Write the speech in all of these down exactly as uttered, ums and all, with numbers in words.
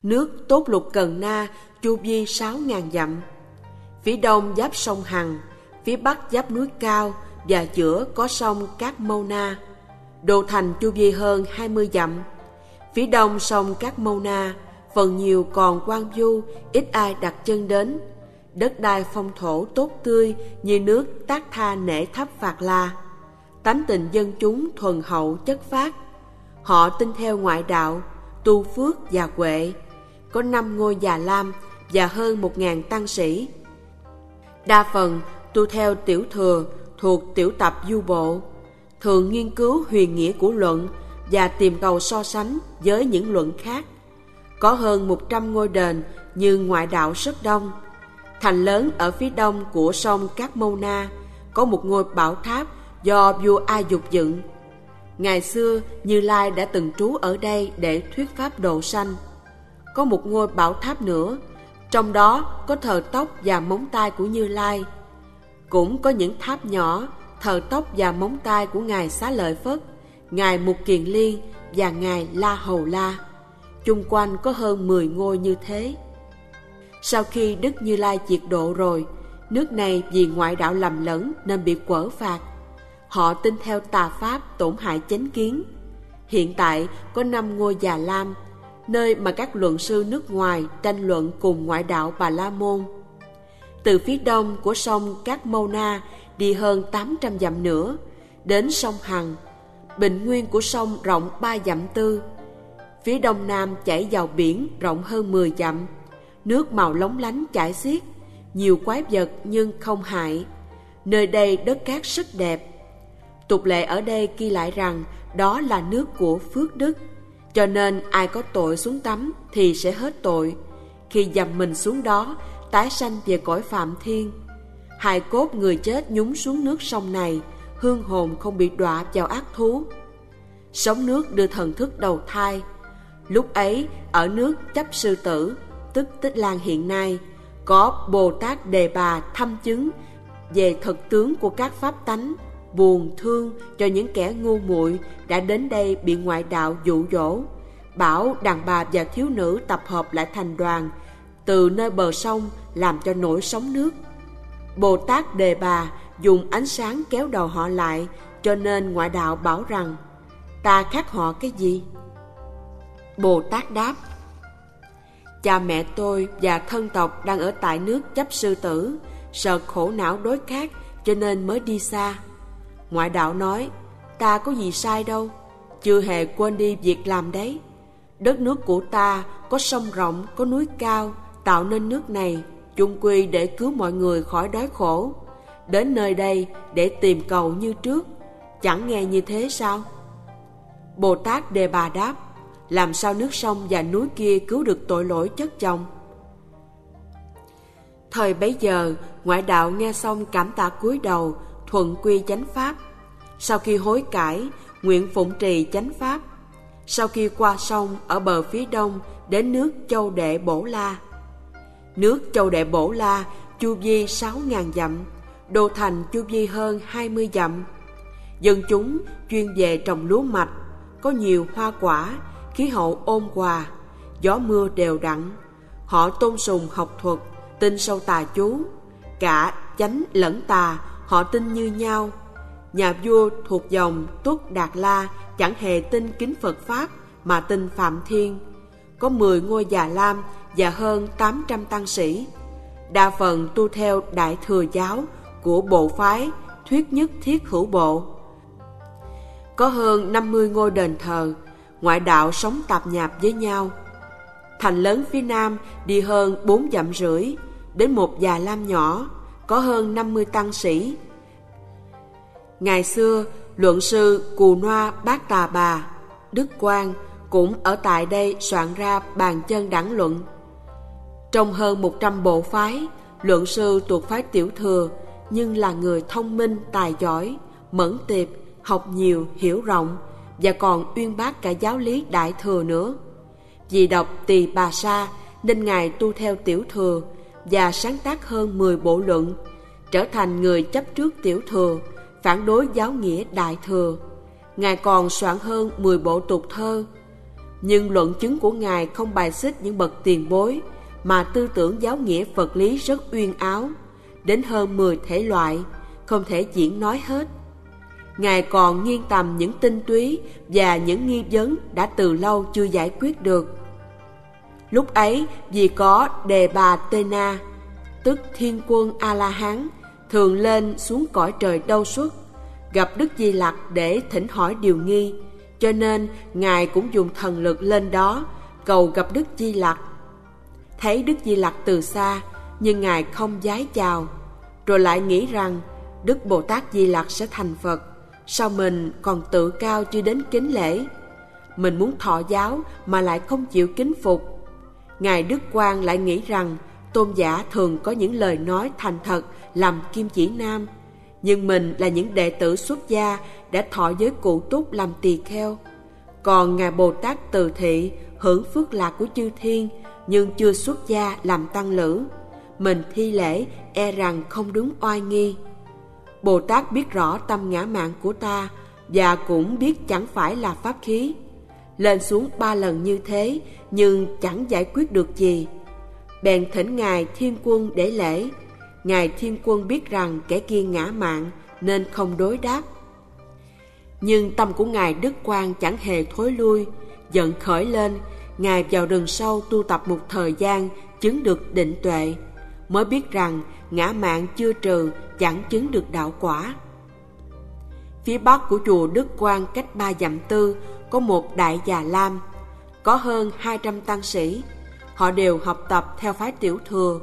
Nước Tốt Lục Cần Na chu vi sáu ngàn dặm. Phía đông giáp sông Hằng, phía bắc giáp núi Cao và giữa có sông Cát Mâu Na. Đô thành chu vi hơn hai mươi dặm. Phía đông sông Cát Mâu Na, phần nhiều còn hoang vu, ít ai đặt chân đến. Đất đai phong thổ tốt tươi như nước Tác Tha Nể Tháp Phạt La. Tánh tình dân chúng thuần hậu chất phác. Họ tin theo ngoại đạo, tu phước và huệ. Có năm ngôi Già Lam và hơn một ngàn tăng sĩ. Đa phần tu theo tiểu thừa thuộc tiểu tập du bộ, thường nghiên cứu huyền nghĩa của luận và tìm cầu so sánh với những luận khác. Có hơn một trăm ngôi đền như ngoại đạo rất đông. Thành lớn ở phía đông của sông Cát Mâu Na có một ngôi bảo tháp do vua A Dục dựng. Ngày xưa Như Lai đã từng trú ở đây để thuyết pháp độ sanh. Có một ngôi bảo tháp nữa, trong đó có thờ tóc và móng tay của Như Lai. Cũng có những tháp nhỏ thờ tóc và móng tay của Ngài Xá Lợi Phất, Ngài Mục Kiền Liên và Ngài La Hầu La. Chung quanh có hơn mười ngôi như thế. Sau khi Đức Như Lai diệt độ rồi, nước này vì ngoại đạo lầm lẫn nên bị quở phạt. Họ tin theo tà pháp tổn hại chánh kiến. Hiện tại có năm ngôi Già Lam, nơi mà các luận sư nước ngoài tranh luận cùng ngoại đạo Bà La Môn. Từ phía đông của sông Cát Mâu Na đi hơn tám trăm dặm nữa, đến sông Hằng. Bình nguyên của sông rộng ba dặm tư. Phía đông nam chảy vào biển rộng hơn mười dặm. Nước màu lóng lánh chảy xiết, nhiều quái vật nhưng không hại. Nơi đây đất cát rất đẹp. Tục lệ ở đây ghi lại rằng đó là nước của phước đức, cho nên ai có tội xuống tắm thì sẽ hết tội. Khi dầm mình xuống đó, tái sanh về cõi Phạm Thiên. Hài cốt người chết nhúng xuống nước sông này, hương hồn không bị đọa vào ác thú. Sóng nước đưa thần thức đầu thai. Lúc ấy ở nước Chấp Sư Tử, tức Tích Lan hiện nay, có Bồ Tát Đề Bà thăm chứng về thực tướng của các pháp tánh, buồn thương cho những kẻ ngu muội đã đến đây bị ngoại đạo dụ dỗ, bảo đàn bà và thiếu nữ tập hợp lại thành đoàn từ nơi bờ sông làm cho nổi sóng nước. Bồ Tát Đề Bà dùng ánh sáng kéo đầu họ lại, cho nên ngoại đạo bảo rằng ta khác họ cái gì? Bồ Tát đáp: cha mẹ tôi và thân tộc đang ở tại nước Chấp Sư Tử, sợ khổ não đối khác cho nên mới đi xa. Ngoại đạo nói: ta có gì sai đâu, chưa hề quên đi việc làm đấy. Đất nước của ta có sông rộng, có núi cao, tạo nên nước này chung quy để cứu mọi người khỏi đói khổ. Đến nơi đây để tìm cầu như trước, chẳng nghe như thế sao? Bồ Tát Đề Bà đáp: làm sao nước sông và núi kia cứu được tội lỗi chất chồng? Thời bấy giờ, ngoại đạo nghe xong cảm tạ cúi đầu, thuận quy chánh pháp. Sau khi hối cải, nguyện phụng trì chánh pháp. Sau khi qua sông ở bờ phía đông đến nước Châu Đệ Bổ La. Nước Châu Đệ Bổ La chu vi sáu ngàn dặm, đô thành chu vi hơn hai mươi dặm. Dân chúng chuyên về trồng lúa mạch, có nhiều hoa quả, khí hậu ôn hòa, gió mưa đều đặn. Họ tôn sùng học thuật, tin sâu tà chú, cả chánh lẫn tà họ tin như nhau. Nhà vua thuộc dòng Tuất Đạt La chẳng hề tin kính Phật Pháp mà tin Phạm Thiên. Có mười ngôi Già Lam và hơn tám trăm tăng sĩ. Đa phần tu theo Đại Thừa giáo của bộ phái Thuyết Nhất Thiết Hữu Bộ. Có hơn năm mươi ngôi đền thờ, ngoại đạo sống tạp nhạp với nhau. Thành lớn phía nam đi hơn bốn dặm rưỡi, đến một Già Lam nhỏ, có hơn năm mươi tăng sĩ. Ngày xưa, luận sư Cù Noa Bát Tà Bà, Đức Quang cũng ở tại đây soạn ra Bàn Chân Đẳng Luận. Trong hơn một trăm bộ phái, luận sư thuộc phái Tiểu Thừa, nhưng là người thông minh, tài giỏi, mẫn tiệp, học nhiều, hiểu rộng, và còn uyên bác cả giáo lý Đại Thừa nữa. Vì đọc Tỳ Bà Sa nên Ngài tu theo Tiểu Thừa và sáng tác hơn mười bộ luận, trở thành người chấp trước Tiểu Thừa, phản đối giáo nghĩa Đại Thừa. Ngài còn soạn hơn mười bộ tục thơ. Nhưng luận chứng của Ngài không bài xích những bậc tiền bối, mà tư tưởng giáo nghĩa vật lý rất uyên áo, đến hơn mười thể loại, không thể diễn nói hết. Ngài còn nghiêng tầm những tinh túy và những nghi vấn đã từ lâu chưa giải quyết được. Lúc ấy, vì có Đề Bà Tê Na, tức Thiên Quân A-la-hán, thường lên xuống cõi trời Đâu Xuất, gặp Đức Di Lặc để thỉnh hỏi điều nghi, cho nên Ngài cũng dùng thần lực lên đó, cầu gặp Đức Di Lặc. Thấy Đức Di Lặc từ xa, nhưng Ngài không vái chào, rồi lại nghĩ rằng Đức Bồ Tát Di Lặc sẽ thành Phật, sao mình còn tự cao chưa đến kính lễ. Mình muốn thọ giáo mà lại không chịu kính phục. Ngài Đức Quang lại nghĩ rằng tôn giả thường có những lời nói thành thật làm kim chỉ nam, nhưng mình là những đệ tử xuất gia đã thọ giới cụ túc làm tỳ kheo. Còn Ngài Bồ Tát Từ Thị hưởng phước lạc của chư thiên, nhưng chưa xuất gia làm tăng lữ. Mình thi lễ e rằng không đúng oai nghi. Bồ Tát biết rõ tâm ngã mạn của ta, và cũng biết chẳng phải là pháp khí. Lên xuống ba lần như thế, nhưng chẳng giải quyết được gì. Bèn thỉnh Ngài Thiên Quân để lễ. Ngài Thiên Quân biết rằng kẻ kia ngã mạn, nên không đối đáp. Nhưng tâm của Ngài Đức Quang chẳng hề thối lui. Giận khởi lên, Ngài vào rừng sâu tu tập một thời gian, chứng được định tuệ, mới biết rằng ngã mạn chưa trừ, chẳng chứng được đạo quả. Phía bắc của chùa Đức Quang cách ba dặm tư có một Đại Già Lam, có hơn hai trăm tăng sĩ. Họ đều học tập theo phái Tiểu Thừa,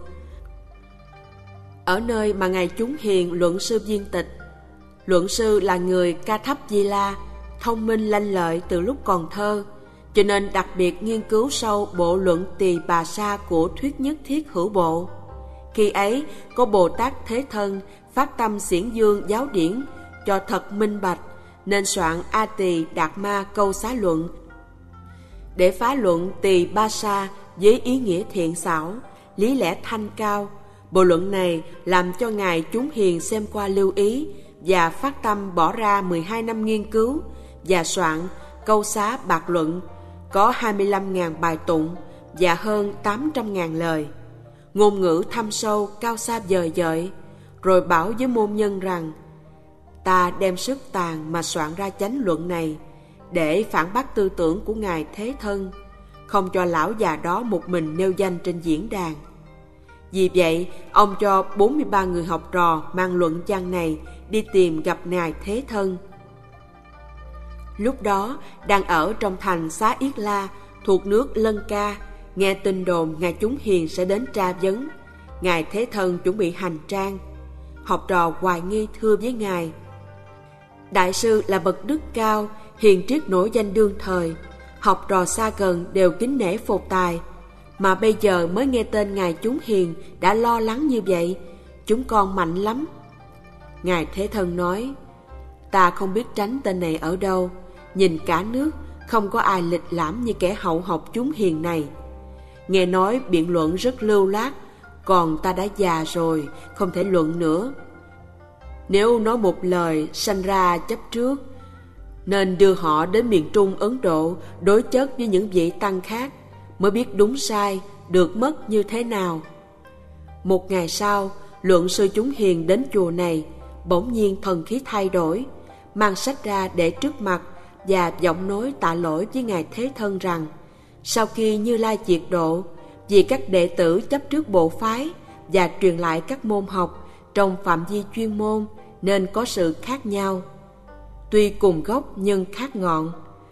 ở nơi mà Ngài Chúng Hiền Luận Sư viên tịch. Luận Sư là người Ca Thấp Di La, thông minh lanh lợi từ lúc còn thơ, cho nên đặc biệt nghiên cứu sâu bộ luận Tỳ Bà Sa của Thuyết Nhất Thiết Hữu Bộ. Khi ấy có Bồ Tát Thế Thân phát tâm xiển dương giáo điển cho thật minh bạch, nên soạn A Tỳ Đạt Ma Câu Xá Luận để phá luận Tỳ Ba Sa với ý nghĩa thiện xảo, lý lẽ thanh cao. Bộ luận này làm cho Ngài Chúng Hiền xem qua lưu ý, và phát tâm bỏ ra mười hai năm nghiên cứu và soạn Câu Xá Bạc Luận, có hai mươi lăm nghìn bài tụng và hơn tám trăm nghìn lời. Ngôn ngữ thâm sâu, cao xa vời vợi. Rồi bảo với môn nhân rằng: ta đem sức tàn mà soạn ra chánh luận này để phản bác tư tưởng của Ngài Thế Thân, không cho lão già đó một mình nêu danh trên diễn đàn. Vì vậy, ông cho bốn mươi ba người học trò mang luận văn này đi tìm gặp Ngài Thế Thân. Lúc đó, đang ở trong thành Xá Yết La, thuộc nước Lân Ca, nghe tin đồn Ngài Chúng Hiền sẽ đến tra vấn. Ngài Thế Thân chuẩn bị hành trang. Học trò hoài nghi thưa với Ngài: Đại sư là bậc đức cao, hiền triết nổi danh đương thời, học trò xa gần đều kính nể phục tài, mà bây giờ mới nghe tên Ngài Chúng Hiền đã lo lắng như vậy, chúng con mạnh lắm. Ngài Thế Thân nói: ta không biết tránh tên này ở đâu, nhìn cả nước không có ai lịch lãm như kẻ hậu học Chúng Hiền này. Nghe nói biện luận rất lưu loát, còn ta đã già rồi, không thể luận nữa. Nếu nói một lời sanh ra chấp trước, nên đưa họ đến miền Trung Ấn Độ đối chất với những vị tăng khác, mới biết đúng sai, được mất như thế nào. Một ngày sau, Luận Sư Chúng Hiền đến chùa này, bỗng nhiên thần khí thay đổi, mang sách ra để trước mặt và giọng nói tạ lỗi với Ngài Thế Thân rằng: sau khi Như Lai diệt độ, vì các đệ tử chấp trước bộ phái và truyền lại các môn học trong phạm vi chuyên môn nên có sự khác nhau, tuy cùng gốc nhưng khác ngọn.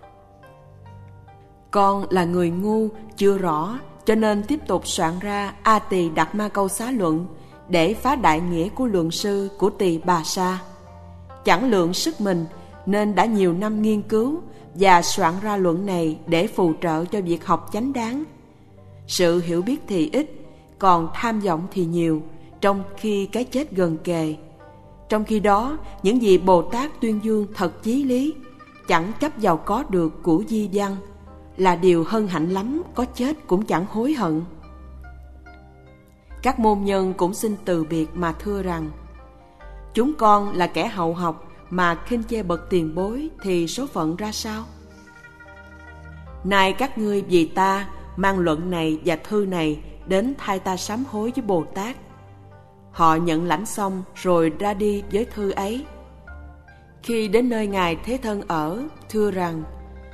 Con là người ngu, chưa rõ, cho nên tiếp tục soạn ra A Tỳ Đạt Ma Câu Xá Luận để phá đại nghĩa của luận sư của Tỳ Bà Sa. Chẳng lượng sức mình nên đã nhiều năm nghiên cứu và soạn ra luận này để phù trợ cho việc học chánh đáng. Sự hiểu biết thì ít, còn tham vọng thì nhiều, trong khi cái chết gần kề. Trong khi đó, những gì Bồ Tát tuyên dương thật chí lý, chẳng chấp vào có được của di văn, là điều hân hạnh lắm, có chết cũng chẳng hối hận. Các môn nhân cũng xin từ biệt mà thưa rằng: chúng con là kẻ hậu học mà khinh chê bậc tiền bối thì số phận ra sao? Nay các ngươi vì ta mang luận này và thư này đến thay ta sám hối với Bồ Tát. Họ nhận lãnh xong rồi ra đi với thư ấy. Khi đến nơi Ngài Thế Thân ở, thưa rằng: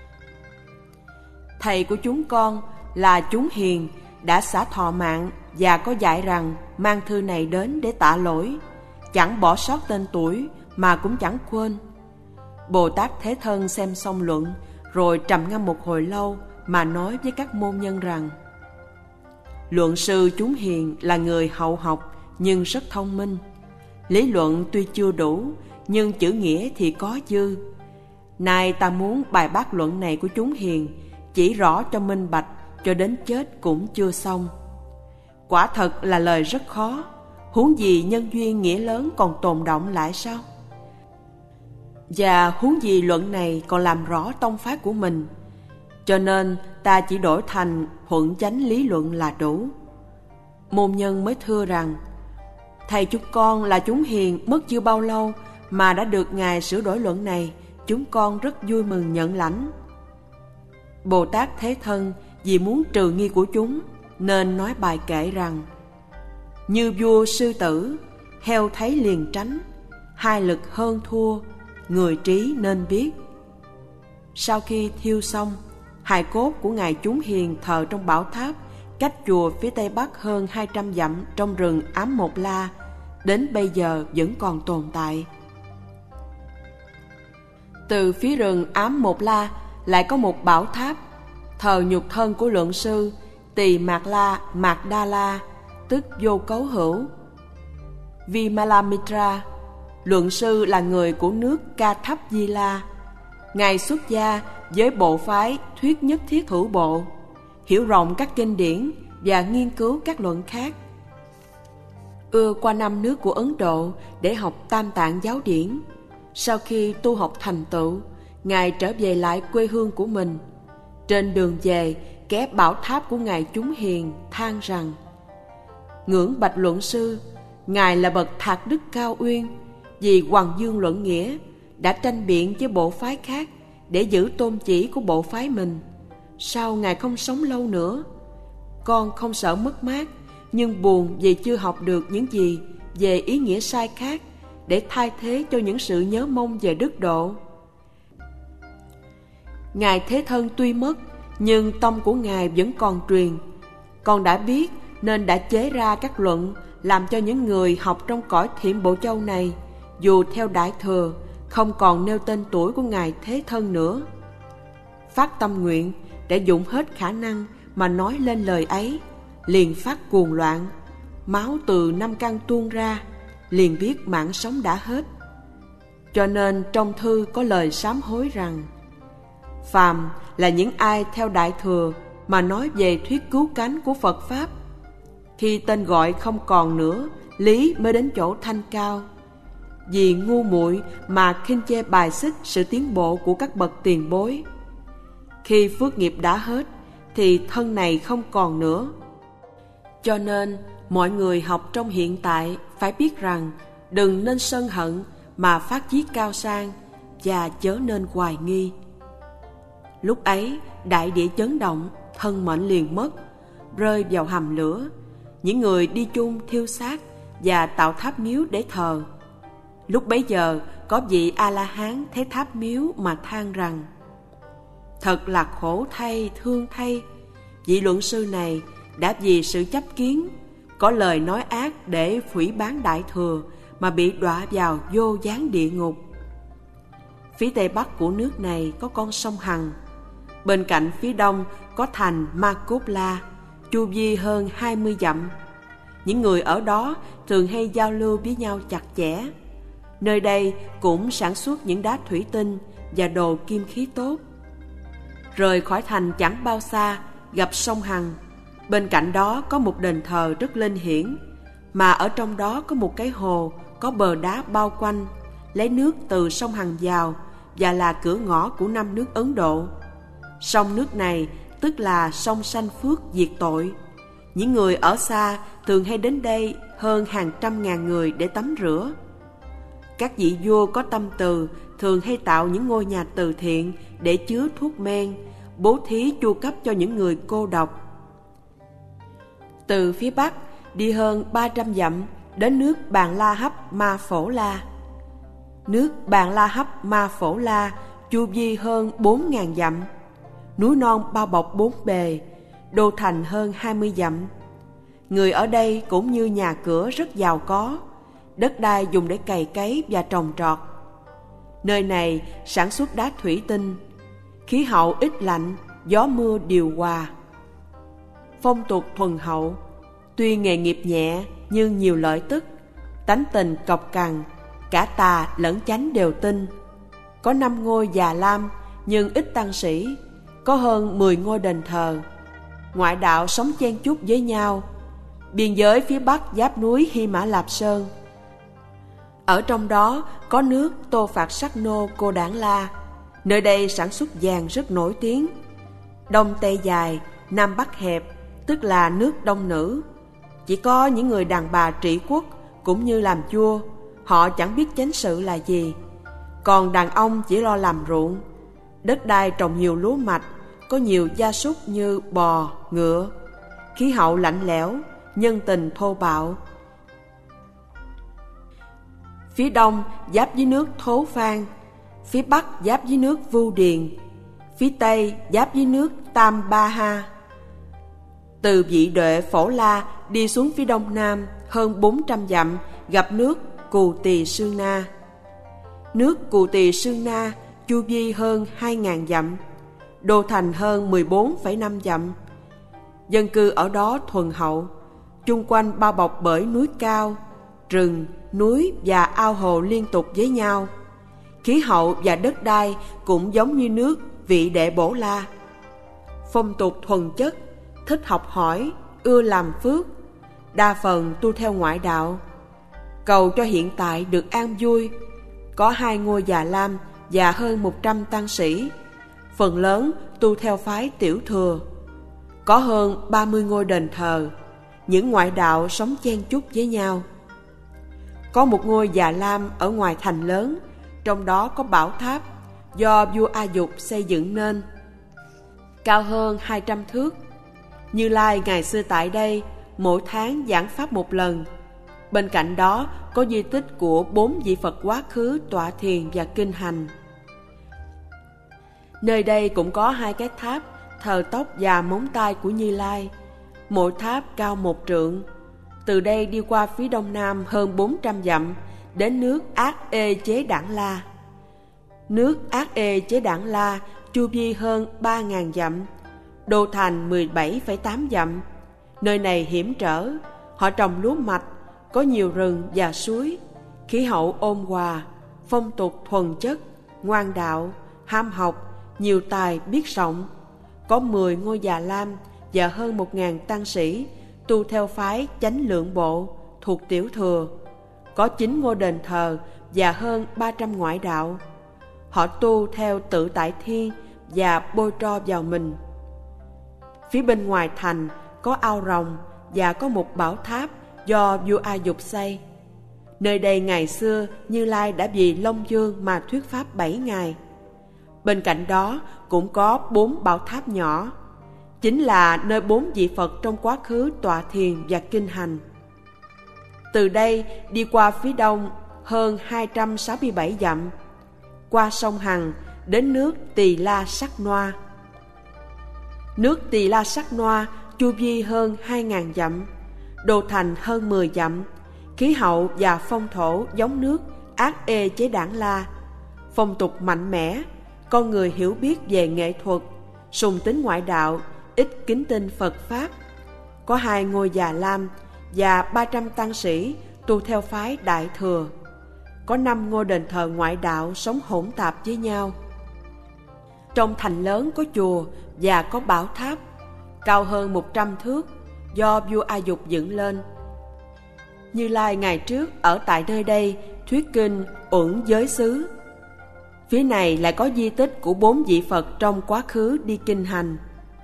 Thầy của chúng con là chúng hiền đã xả thọ mạng và có dạy rằng mang thư này đến để tạ lỗi, chẳng bỏ sót tên tuổi mà cũng chẳng quên. Bồ Tát Thế Thân xem xong luận rồi trầm ngâm một hồi lâu mà nói với các môn nhân rằng: Luận sư chúng hiền là người hậu học nhưng rất thông minh. Lý luận tuy chưa đủ nhưng chữ nghĩa thì có dư. Nay ta muốn bài bác luận này của chúng hiền chỉ rõ cho minh bạch, cho đến chết cũng chưa xong. Quả thật là lời rất khó, huống gì nhân duyên nghĩa lớn còn tồn động lại sao? Và huống gì luận này còn làm rõ tông phái của mình, cho nên ta chỉ đổi thành thuận chánh lý luận là đủ. Môn nhân mới thưa rằng: Thầy chúng con là chúng hiền mất chưa bao lâu mà đã được Ngài sửa đổi luận này, chúng con rất vui mừng nhận lãnh. Bồ Tát Thế Thân vì muốn trừ nghi của chúng nên nói bài kệ rằng: Như vua sư tử, heo thấy liền tránh, hai lực hơn thua, người trí nên biết. Sau khi thiêu xong, hài cốt của Ngài chúng hiền thờ trong bảo tháp cách chùa phía tây bắc hơn hai trăm dặm trong rừng Ám Một La, đến bây giờ vẫn còn tồn tại. Từ phía rừng Ám Một La lại có một bảo tháp thờ nhục thân của luận sư Tỳ Mạt La Mạt Đa La, tức vô cấu hữu Vimalamitra. Luận sư là người của nước Ca Thắp Di La. Ngài xuất gia với bộ phái thuyết nhất thiết hữu bộ, hiểu rộng các kinh điển và nghiên cứu các luận khác. Ưa qua năm nước của Ấn Độ để học Tam Tạng giáo điển. Sau khi tu học thành tựu, Ngài trở về lại quê hương của mình. Trên đường về, ghé bảo tháp của Ngài chúng hiền than rằng: Ngưỡng bạch luận sư, Ngài là bậc thạc đức cao uyên, vì hoằng dương luận nghĩa đã tranh biện với bộ phái khác để giữ tôn chỉ của bộ phái mình. Sao Ngài không sống lâu nữa? Con không sợ mất mát, nhưng buồn vì chưa học được những gì về ý nghĩa sai khác để thay thế cho những sự nhớ mong về đức độ. Ngài Thế Thân tuy mất, nhưng tông của Ngài vẫn còn truyền. Con đã biết nên đã chế ra các luận làm cho những người học trong cõi Thiểm Bộ Châu này, dù theo Đại Thừa, không còn nêu tên tuổi của Ngài Thế Thân nữa. Phát tâm nguyện để dụng hết khả năng mà nói lên lời ấy, liền phát cuồng loạn, máu từ năm căn tuôn ra, liền biết mạng sống đã hết. Cho nên trong thư có lời sám hối rằng: Phàm là những ai theo Đại Thừa mà nói về thuyết cứu cánh của Phật Pháp, khi tên gọi không còn nữa, lý mới đến chỗ thanh cao. Vì ngu muội mà khinh chê bài xích sự tiến bộ của các bậc tiền bối. Khi phước nghiệp đã hết thì thân này không còn nữa. Cho nên mọi người học trong hiện tại phải biết rằng đừng nên sân hận mà phát chí cao sang, và chớ nên hoài nghi. Lúc ấy đại địa chấn động, thân mệnh liền mất, rơi vào hầm lửa. Những người đi chung thiêu xác và tạo tháp miếu để thờ. Lúc bấy giờ có vị A-la-hán thấy tháp miếu mà than rằng: Thật là khổ thay, thương thay. Vị luận sư này đã vì sự chấp kiến, có lời nói ác để phỉ báng Đại Thừa mà bị đọa vào vô gián địa ngục. Phía tây bắc của nước này có con sông Hằng. Bên cạnh phía đông có thành Ma-cốt-la, chu vi hơn hai mươi dặm. Những người ở đó thường hay giao lưu với nhau chặt chẽ. Nơi đây cũng sản xuất những đá thủy tinh và đồ kim khí tốt. Rời khỏi thành chẳng bao xa, gặp sông Hằng. Bên cạnh đó có một đền thờ rất linh hiển, mà ở trong đó có một cái hồ có bờ đá bao quanh, lấy nước từ sông Hằng vào, và là cửa ngõ của năm nước Ấn Độ. Sông nước này tức là sông sanh phước diệt tội. Những người ở xa thường hay đến đây hơn hàng trăm ngàn người để tắm rửa. Các vị vua có tâm từ thường hay tạo những ngôi nhà từ thiện để chứa thuốc men, bố thí chu cấp cho những người cô độc. Từ phía bắc đi hơn ba trăm dặm đến nước Bàn La Hấp Ma Phổ La. Nước Bàn La Hấp Ma Phổ La chu vi hơn bốn ngàn dặm, núi non bao bọc bốn bề, đô thành hơn hai mươi dặm. Người ở đây cũng như nhà cửa rất giàu có, đất đai dùng để cày cấy và trồng trọt. Nơi này sản xuất đá thủy tinh, khí hậu ít lạnh, gió mưa điều hòa. Phong tục thuần hậu, tuy nghề nghiệp nhẹ nhưng nhiều lợi tức, tánh tình cọc cằn, cả tà lẫn chánh đều tin. Có năm ngôi già lam nhưng ít tăng sĩ, có hơn mười ngôi đền thờ. Ngoại đạo sống chen chúc với nhau. Biên giới phía bắc giáp núi Hy Mã Lạp Sơn. Ở trong đó có nước Tô Phạt Sắc Nô Cô Đản La. Nơi đây sản xuất vàng rất nổi tiếng. Đông Tây dài, Nam Bắc hẹp, tức là nước đông nữ. Chỉ có những người đàn bà trị quốc cũng như làm vua, họ chẳng biết chánh sự là gì. Còn đàn ông chỉ lo làm ruộng. Đất đai trồng nhiều lúa mạch, có nhiều gia súc như bò, ngựa. Khí hậu lạnh lẽo, nhân tình thô bạo. Phía đông giáp với nước Thố Phan, phía bắc giáp với nước Vu Điền, phía tây giáp với nước Tam Ba Ha. Từ Vị Đệ Phổ La đi xuống phía đông nam hơn bốn trăm dặm gặp nước Cù Tỳ Sương Na. Nước Cù Tỳ Sương Na chu vi hơn hai ngàn dặm, đô thành hơn mười bốn phẩy năm dặm. Dân cư ở đó thuần hậu, chung quanh bao bọc bởi núi cao, rừng, núi và ao hồ liên tục với nhau. Khí hậu và đất đai cũng giống như nước Vị Đệ Bổ La. Phong tục thuần chất, thích học hỏi, ưa làm phước, đa phần tu theo ngoại đạo. Cầu cho hiện tại được an vui, có hai ngôi già lam và hơn một trăm tăng sĩ, phần lớn tu theo phái Tiểu Thừa. Có hơn ba mươi ngôi đền thờ, những ngoại đạo sống chen chúc với nhau. Có một ngôi già lam ở ngoài thành lớn, trong đó có bảo tháp do vua A Dục xây dựng nên, cao hơn hai trăm thước. Như Lai ngày xưa tại đây mỗi tháng giảng pháp một lần. Bên cạnh đó có di tích của bốn vị Phật quá khứ tọa thiền và kinh hành. Nơi đây cũng có hai cái tháp thờ tóc và móng tay của Như Lai, mỗi tháp cao một trượng. Từ đây đi qua phía đông nam hơn bốn trăm dặm đến nước Ác Ê Chế Đản La. Nước Ác Ê Chế Đản La chu vi hơn ba ngàn dặm, đô thành mười bảy phẩy tám dặm. Nơi này hiểm trở, họ trồng lúa mạch, có nhiều rừng và suối. Khí hậu ôn hòa, phong tục thuần chất, ngoan đạo, ham học, nhiều tài biết rộng. Có mười ngôi già lam và hơn một ngàn tăng sĩ tu theo phái Chánh Lượng Bộ thuộc Tiểu Thừa. Có chín ngôi đền thờ và hơn ba trăm ngoại đạo. Họ tu theo Tự Tại Thiên và bôi tro vào mình. Phía bên ngoài thành có ao rồng và có một bảo tháp do vua A Dục xây. Nơi đây ngày xưa Như Lai đã vì Long Dương mà thuyết pháp bảy ngày. Bên cạnh đó cũng có bốn bảo tháp nhỏ, chính là nơi bốn vị Phật trong quá khứ tọa thiền và kinh hành. Từ đây đi qua phía đông hơn hai trăm sáu mươi bảy dặm, qua sông Hằng đến nước Tỳ La Sắc Noa. Nước Tỳ La Sắc Noa chu vi hơn hai ngàn dặm, đô thành hơn mười dặm. Khí hậu và phong thổ giống nước Ác Ê Chế Đản La. Phong tục mạnh mẽ, con người hiểu biết về nghệ thuật, sùng tín ngoại đạo, ít kính tin Phật Pháp. Có hai ngôi già lam và ba trăm tăng sĩ tu theo phái Đại Thừa. Có năm ngôi đền thờ ngoại đạo sống hỗn tạp với nhau. Trong thành lớn có chùa và có bảo tháp, cao hơn một trăm thước, do vua A Dục dựng lên. Như Lai ngày trước ở tại nơi đây thuyết kinh Uẩn Giới Xứ. Phía này lại có di tích của bốn vị Phật trong quá khứ đi kinh hành.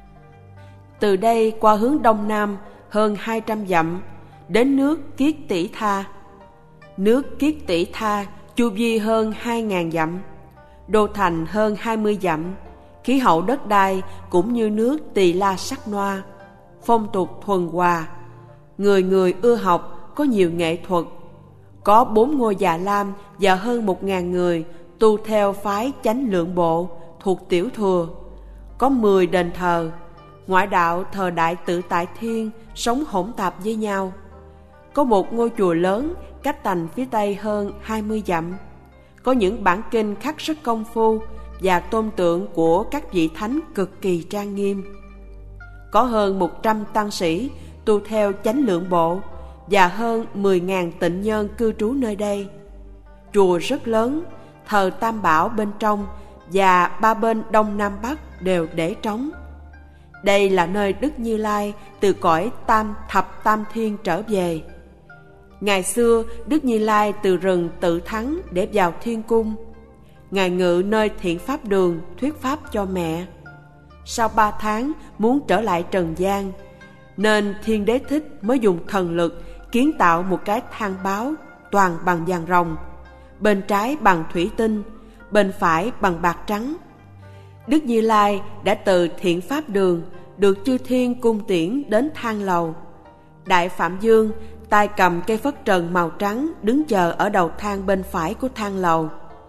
Từ đây qua hướng đông nam hơn hai trăm dặm đến nước Kiết Tỷ Tha. Nước Kiết Tỷ Tha chu vi hơn hai ngàn dặm, đô thành hơn hai mươi dặm. Khí hậu đất đai cũng như nước Tỳ La sắc noa, phong tục thuần hòa, người người ưa học, có nhiều nghệ thuật. Có bốn ngôi Già Lam và hơn một ngàn người tu theo phái Chánh Lượng Bộ thuộc Tiểu Thừa. Có mười đền thờ. Ngoại đạo thờ Đại Tự Tại Thiên sống hỗn tạp với nhau. Có một ngôi chùa lớn cách thành phía tây hơn hai mươi dặm. Có những bản kinh khắc rất công phu và tôn tượng của các vị thánh cực kỳ trang nghiêm. Có hơn một trăm tăng sĩ tu theo Chánh Lượng Bộ và hơn mười ngàn tịnh nhân cư trú nơi đây. Chùa rất lớn, thờ Tam Bảo bên trong và ba bên đông nam bắc đều để trống. Đây là nơi Đức Như Lai từ cõi tam thập tam thiên trở về. Ngày xưa Đức Như Lai từ rừng Tự Thắng để vào thiên cung. Ngài ngự nơi Thiện Pháp Đường thuyết pháp cho mẹ. Sau ba tháng muốn trở lại trần gian, nên Thiên Đế Thích mới dùng thần lực kiến tạo một cái thang báo toàn bằng vàng ròng, bên trái bằng thủy tinh, bên phải bằng bạc trắng. Đức Như Lai đã từ Thiện Pháp Đường được chư thiên cung tiễn đến thang lầu. Đại Phạm Dương tay cầm cây phất trần màu trắng đứng chờ ở đầu thang bên phải của thang lầu.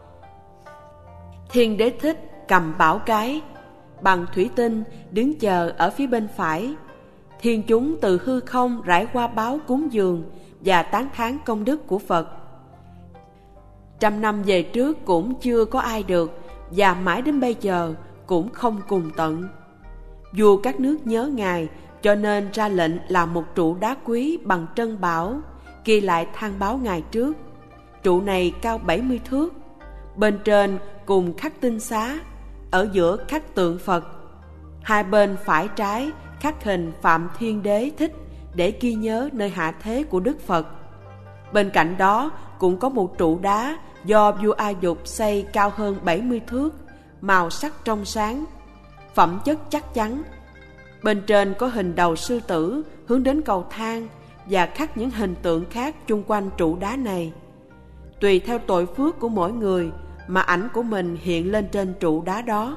Thiên Đế Thích cầm bảo cái bằng thủy tinh đứng chờ ở phía bên phải. Thiên chúng từ hư không rải qua báo cúng dường và tán thán công đức của Phật. Trăm năm về trước cũng chưa có ai được, và mãi đến bây giờ cũng không cùng tận. Vua các nước nhớ Ngài, cho nên ra lệnh làm một trụ đá quý bằng trân bảo, ghi lại thang báo Ngài trước. Trụ này cao bảy mươi thước, bên trên cùng khắc tinh xá, ở giữa khắc tượng Phật. Hai bên phải trái khắc hình Phạm Thiên Đế Thích để ghi nhớ nơi hạ thế của Đức Phật. Bên cạnh đó cũng có một trụ đá do vua A Dục xây cao hơn bảy mươi thước, màu sắc trong sáng, phẩm chất chắc chắn. Bên trên có hình đầu sư tử hướng đến cầu thang và khắc những hình tượng khác chung quanh trụ đá này. Tùy theo tội phước của mỗi người mà ảnh của mình hiện lên trên trụ đá đó.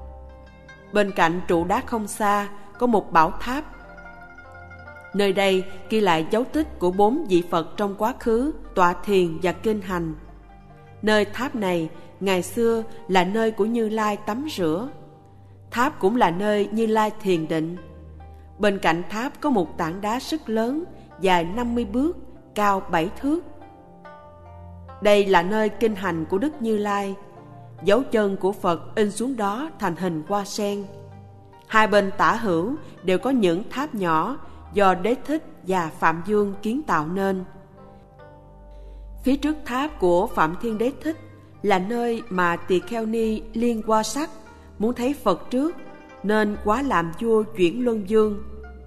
Bên cạnh trụ đá không xa có một bảo tháp. Nơi đây ghi lại dấu tích của bốn vị Phật trong quá khứ tọa thiền và kinh hành. Nơi tháp này ngày xưa là nơi của Như Lai tắm rửa. Tháp cũng là nơi Như Lai thiền định. Bên cạnh tháp có một tảng đá rất lớn, dài năm mươi bước, cao bảy thước. Đây là nơi kinh hành của Đức Như Lai. Dấu chân của Phật in xuống đó thành hình hoa sen. Hai bên tả hữu đều có những tháp nhỏ do Đế Thích và Phạm Dương kiến tạo nên. Phía trước tháp của Phạm Thiên Đế Thích là nơi mà Tỳ Kheo Ni Liên Hoa Sắc muốn thấy Phật trước, nên quá làm vua chuyển Luân Dương.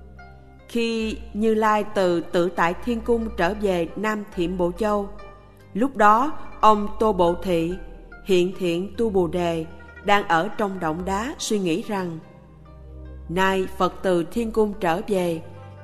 Khi Như Lai từ Tự Tại Thiên Cung trở về Nam Thiệm Bộ Châu, lúc đó ông Tô Bộ Thị, hiện thiện tu Bồ Đề, đang ở trong động đá suy nghĩ rằng: nay Phật từ Thiên Cung trở về,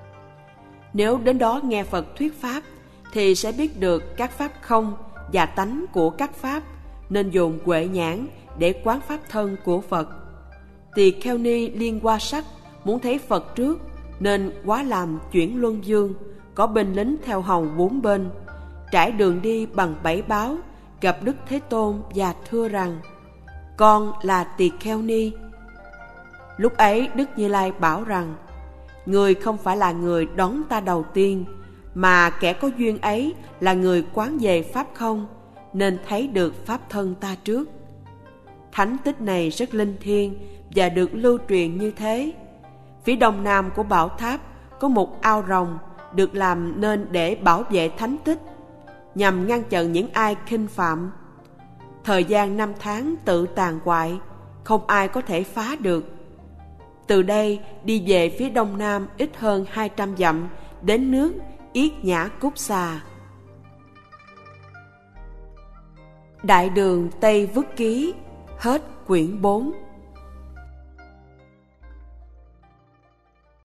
nếu đến đó nghe Phật thuyết pháp thì sẽ biết được các pháp không và tánh của các pháp, nên dùng huệ nhãn để quán pháp thân của Phật. Tỳ Kheo Ni Liên Hoa Sắc muốn thấy Phật trước, nên quá làm chuyển Luân Dương, có binh lính theo hầu bốn bên, trải đường đi bằng bảy báo, gặp Đức Thế Tôn và thưa rằng: con là Tỳ Kheo Ni. Lúc ấy Đức Như Lai bảo rằng: người không phải là người đón ta đầu tiên, mà kẻ có duyên ấy là người quán về pháp không, nên thấy được pháp thân ta trước. Thánh tích này rất linh thiêng và được lưu truyền như thế. Phía đông nam của bảo tháp có một ao rồng được làm nên để bảo vệ thánh tích, nhằm ngăn chặn những ai khinh phạm. Thời gian năm tháng tự tàn hoại, không ai có thể phá được. Từ đây đi về phía đông nam ít hơn hai trăm dặm đến nước Yết Nhã Cúc Xà. Đại đường Tây Vức Ký. Hết quyển bốn.